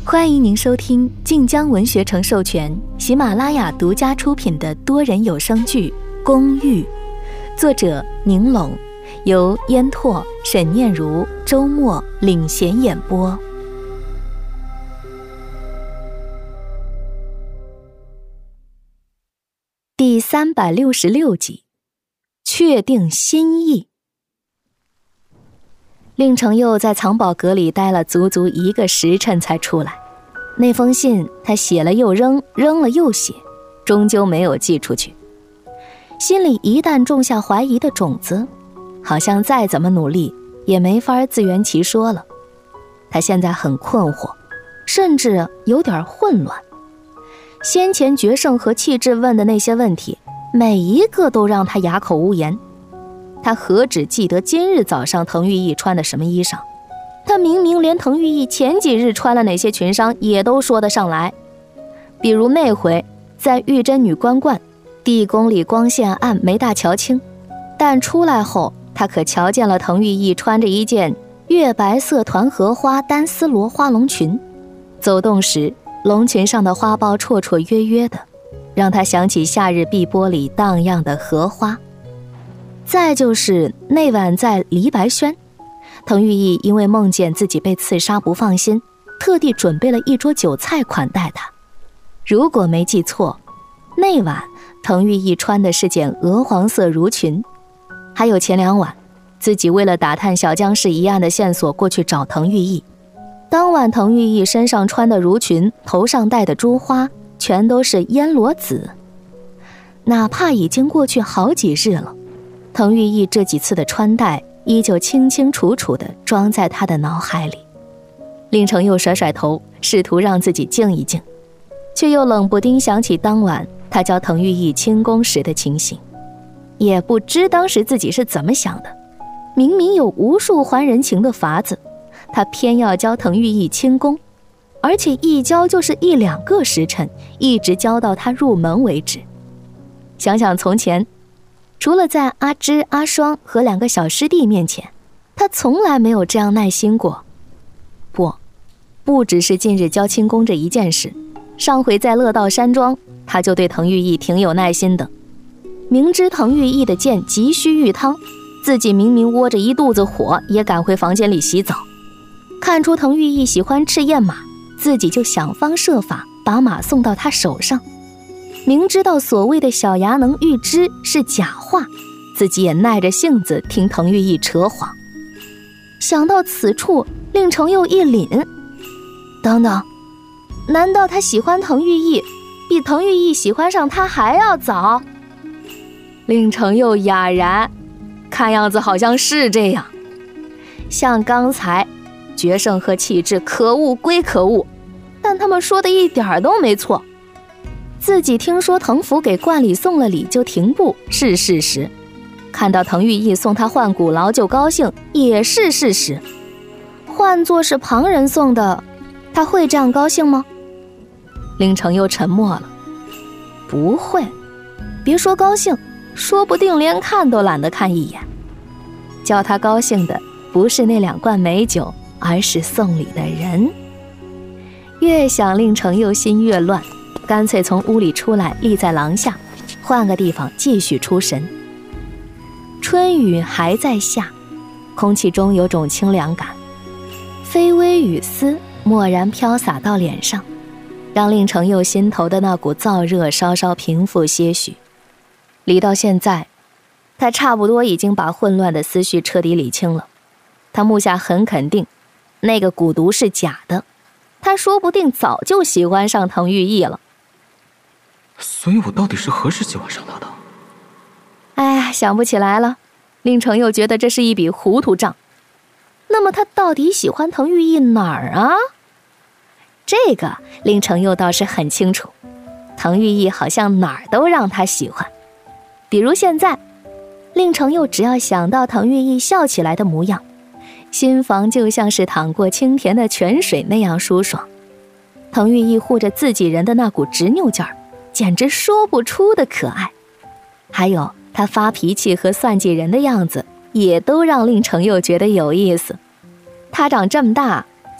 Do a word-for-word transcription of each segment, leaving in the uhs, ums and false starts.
欢迎您收听晋江文学城授权、喜马拉雅独家出品的多人有声剧《公寓》，作者宁拢，由烟拓、沈念如、周末领衔演播。第三百六十六集，确定心意。令程佑在藏宝阁里待了足足一个时辰才出来，那封信他写了又扔，扔了又写，终究没有寄出去。心里一旦种下怀疑的种子，好像再怎么努力也没法自圆其说了。他现在很困惑，甚至有点混乱。先前决胜和气质问的那些问题，每一个都让他哑口无言。他何止记得今日早上滕玉义穿的什么衣裳，他明明连滕玉义前几日穿了哪些裙裳也都说得上来。比如那回在玉真女官观，地宫里光线暗，没大瞧清，但出来后他可瞧见了滕玉义穿着一件月白色团荷花单丝罗花龙裙，走动时龙裙上的花苞绰绰约约的，让他想起夏日碧波里荡漾的荷花。再就是那晚在梨白轩，滕玉义因为梦见自己被刺杀不放心，特地准备了一桌酒菜款待他。如果没记错，那晚滕玉义穿的是件鹅黄色襦裙。还有前两晚自己为了打探小江氏一案的线索过去找滕玉义，当晚滕玉义身上穿的襦裙，头上戴的珠花全都是烟罗紫。哪怕已经过去好几日了，滕玉义这几次的穿戴依旧清清楚楚地装在他的脑海里。令程又甩甩头，试图让自己静一静，却又冷不丁想起当晚他教滕玉义轻功时的情形。也不知当时自己是怎么想的，明明有无数还人情的法子，他偏要教滕玉义轻功，而且一教就是一两个时辰，一直教到他入门为止。想想从前，除了在阿芝、阿双和两个小师弟面前，他从来没有这样耐心过。不，不只是近日教轻功这一件事，上回在乐道山庄，他就对滕玉义挺有耐心的。明知滕玉义的剑急需玉汤，自己明明窝着一肚子火，也赶回房间里洗澡。看出滕玉义喜欢赤焰马，自己就想方设法把马送到他手上。明知道所谓的小衙能预知是假话，自己也耐着性子听滕玉义扯谎。想到此处，令程又一凛，等等，难道他喜欢滕玉义比滕玉义喜欢上他还要早？令程又哑然，看样子好像是这样。像刚才决胜和气质可恶归可恶，但他们说的一点都没错。自己听说滕府给冠礼送了礼就停步是事实，看到滕玉义送他换鼓劳就高兴也是事实。换作是旁人送的，他会这样高兴吗？令程又沉默了。不会，别说高兴，说不定连看都懒得看一眼。叫他高兴的不是那两罐美酒，而是送礼的人。越想令程又心越乱，干脆从屋里出来，立在廊下，换个地方继续出神。春雨还在下，空气中有种清凉感，飞微雨丝蓦然飘洒到脸上，让令程又心头的那股燥热稍稍平复些许。离到现在，他差不多已经把混乱的思绪彻底理清了。他目下很肯定，那个蛊毒是假的，他说不定早就喜欢上滕玉义了。 所以我到底是何时喜欢上他的？ 哎，想不起来了。令程又觉得这是一笔糊涂账。那么他到底喜欢滕玉义哪儿啊？这个令程又倒是很清楚，滕玉义好像哪儿都让他喜欢。比如现在，令程又只要想到滕玉义笑起来的模样，心房就像是淌过清甜的泉水那样舒爽。滕玉义护着自己人的那股执拗劲儿，简直说不出的可爱。还有他发脾气和算计人的样子，也都让令程又觉得有意思。他长这么大，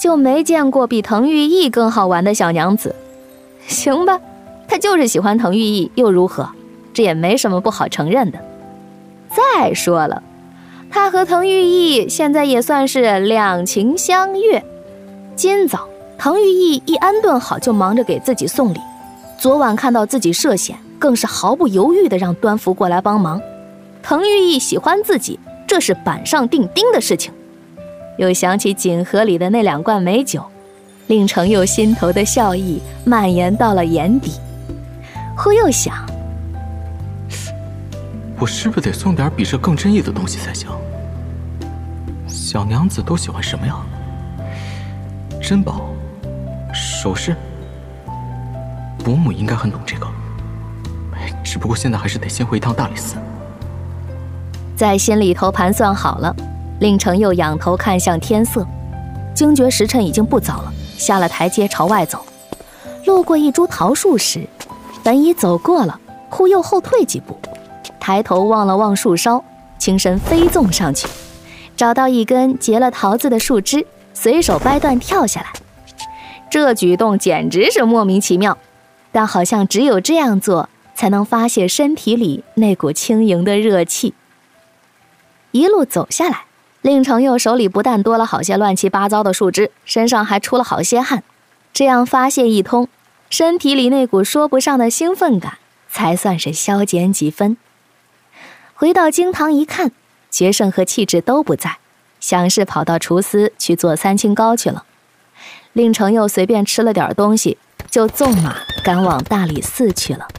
就没见过比滕玉义更好玩的小娘子。行吧，他就是喜欢滕玉义又如何？这也没什么不好承认的。再说了，他和滕玉义现在也算是两情相悦。今早滕玉义一安顿好，就忙着给自己送礼。昨晚看到自己涉险，更是毫不犹豫地让端福过来帮忙。滕玉义喜欢自己，这是板上钉钉的事情。又想起锦盒里的那两罐美酒，令程佑心头的笑意蔓延到了眼底。忽又想， 我是不是得送点比这更珍异的东西才行？小娘子都喜欢什么呀？珍宝、首饰，伯母应该很懂这个。只不过现在还是得先回一趟大理寺。 在心里头盘算好了，令程佑仰头看向天色，惊觉时辰已经不早了，下了台阶朝外走。路过一株桃树时，本已走过了，忽又后退几步，抬头望了望树梢，轻身飞纵上去，找到一根结了桃子的树枝，随手掰断跳下来。这举动简直是莫名其妙，但好像只有这样做才能发泄身体里那股轻盈的热气。一路走下来，令程佑手里不但多了好些乱七八糟的树枝，身上还出了好些汗。这样发泄一通，身体里那股说不上的兴奋感才算是消减几分。回到经堂一看，决胜和气质都不在，想是跑到厨司去做三清糕去了。令程佑随便吃了点东西，就纵马赶往大理寺去了。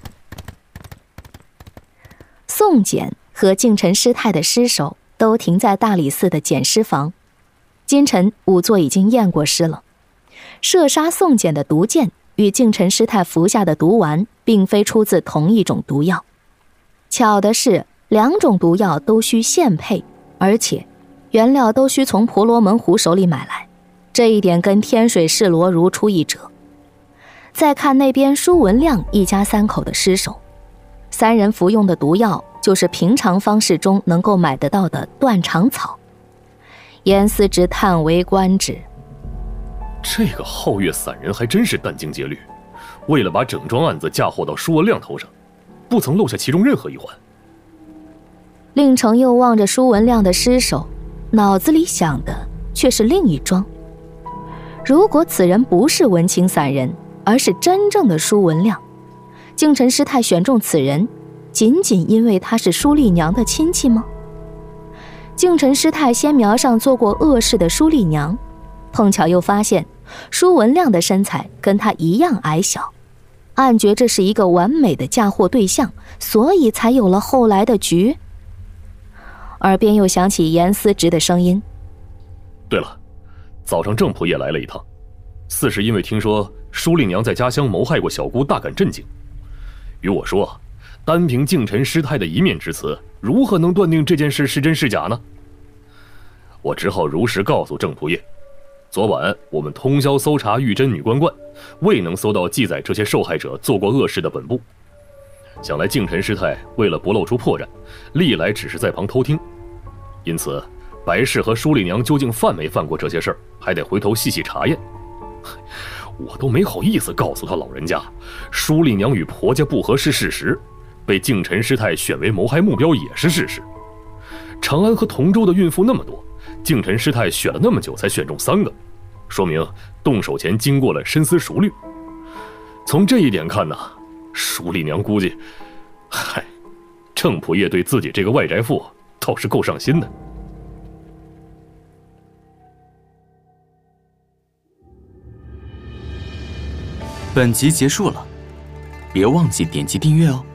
宋简和净尘师太的尸首都停在大理寺的检尸房。今晨仵作已经验过尸了，射杀宋简的毒箭与净尘师太服下的毒丸并非出自同一种毒药。巧的是，两种毒药都需现配，而且原料都需从婆罗门湖手里买来，这一点跟天水市罗如出一辙。再看那边舒文亮一家三口的尸首，三人服用的毒药就是平常方式中能够买得到的断肠草。严思直叹为观止， 这个皓月散人还真是殚精竭虑，为了把整桩案子嫁祸到舒文亮头上，不曾漏下其中任何一环。 令程佑望着舒文亮的尸首，脑子里想的却是另一桩。如果此人不是文青散人，而是真正的舒文亮，净尘师太选中此人，仅仅因为他是舒丽娘的亲戚吗？净尘师太先瞄上做过恶事的舒丽娘，碰巧又发现舒文亮的身材跟他一样矮小，暗觉这是一个完美的嫁祸对象，所以才有了后来的局。耳边又响起严思直的声音： 对了，早上郑仆夜来了一趟，似是因为听说舒丽娘在家乡谋害过小姑，大感震惊，与我说，单凭净尘师太的一面之词，如何能断定这件事是真是假呢？我只好如实告诉郑仆夜，昨晚我们通宵搜查玉真女关观，未能搜到记载这些受害者做过恶事的本部。想来净尘师太为了不露出破绽，历来只是在旁偷听，因此白氏和舒丽娘究竟犯没犯过这些事儿，还得回头细细查验。我都没好意思告诉他老人家，舒丽娘与婆家不和是事实，被净尘师太选为谋害目标也是事实。长安和同州的孕妇那么多，净尘师太选了那么久才选中三个，说明动手前经过了深思熟虑。从这一点看呢，舒丽娘估计，嗨，郑仆夜对自己这个外宅妇倒是够上心的。 本集结束了，别忘记点击订阅哦。